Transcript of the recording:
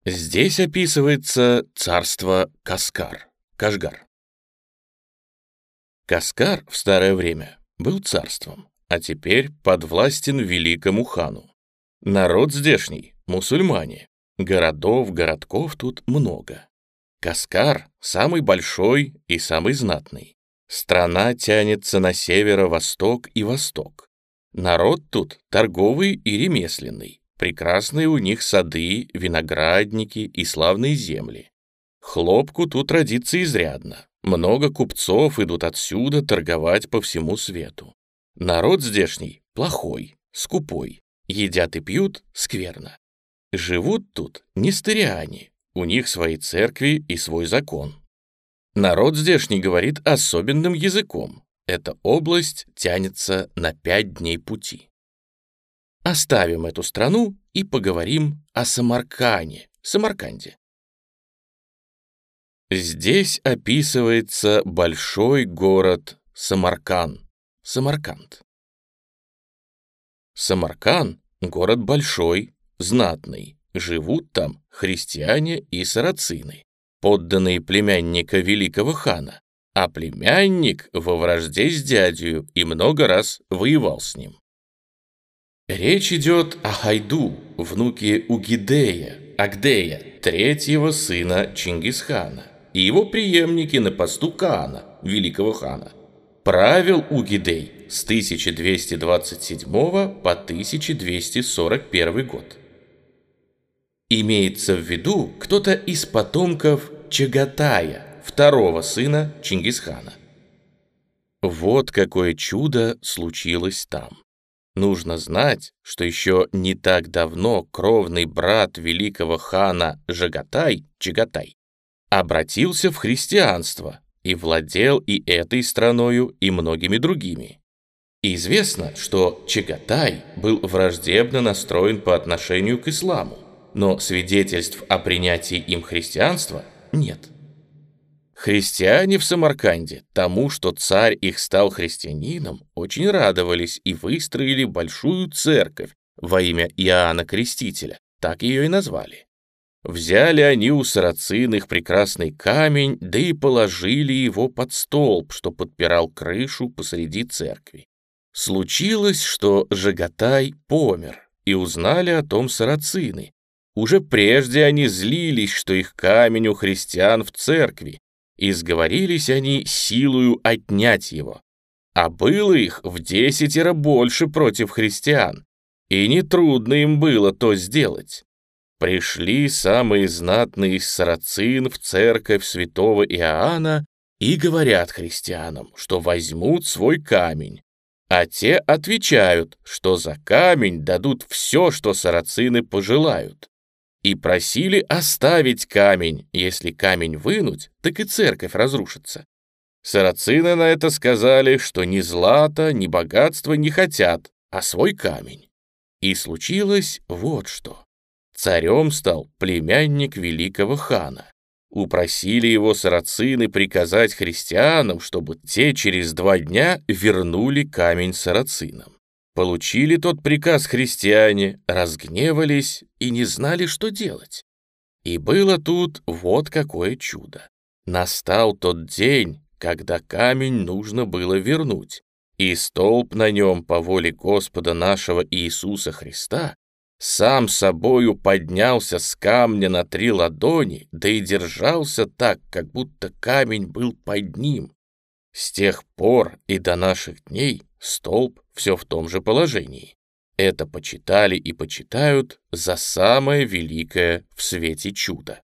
Здесь описывается царство Кашгар. Кашгар в старое время был царством, а теперь подвластен великому хану. Народ здешний — мусульмане. Городков тут много. Кашгар — самый большой и самый знатный. Страна тянется на северо-восток и восток. Народ тут торговый и ремесленный. Прекрасные у них сады, виноградники и славные земли. Хлопку тут родится изрядно. Много купцов идут отсюда торговать по всему свету. Народ здешний плохой, скупой. Едят и пьют скверно. Живут тут нестыриане. У них свои церкви и свой закон. Народ здешний говорит особенным языком. Эта область тянется на 5 дней пути. Оставим эту страну и поговорим о Самарканде. Здесь описывается большой город Самарканд. Самарканд — город большой, знатный. Живут там христиане и сарацины, подданные племянника великого хана, а племянник во вражде с дядью и много раз воевал с ним. Речь идет о Хайду, внуке Агдея, третьего сына Чингисхана, и его преемнике на посту Каана, великого хана. Правил Угидей с 1227 по 1241 год. Имеется в виду кто-то из потомков Чагатая, второго сына Чингисхана. Вот какое чудо случилось там. Нужно знать, что еще не так давно кровный брат великого хана Чагатай обратился в христианство и владел и этой страною, и многими другими. Известно, что Чагатай был враждебно настроен по отношению к исламу, но свидетельств о принятии им христианства нет. Христиане в Самарканде тому, что царь их стал христианином, очень радовались и выстроили большую церковь во имя Иоанна Крестителя, так ее и назвали. Взяли они у сарацин их прекрасный камень, да и положили его под столб, что подпирал крышу посреди церкви. Случилось, что Чагатай помер, и узнали о том сарацины. Уже прежде они злились, что их камень у христиан в церкви, и сговорились они силою отнять его. А было их в 10 больше против христиан, и нетрудно им было то сделать. Пришли самые знатные из сарацин в церковь святого Иоанна и говорят христианам, что возьмут свой камень, а те отвечают, что за камень дадут все, что сарацины пожелают. И просили оставить камень, если камень вынуть, так и церковь разрушится. Сарацины на это сказали, что ни злата, ни богатства не хотят, а свой камень. И случилось вот что. Царем стал племянник великого хана. Упросили его сарацины приказать христианам, чтобы те через 2 дня вернули камень сарацинам. Получили тот приказ христиане, разгневались и не знали, что делать. И было тут вот какое чудо. Настал тот день, когда камень нужно было вернуть, и столб на нем по воле Господа нашего Иисуса Христа сам собою поднялся с камня на 3 ладони, да и держался так, как будто камень был под ним. С тех пор и до наших дней столб все в том же положении. Это почитали и почитают за самое великое в свете чудо.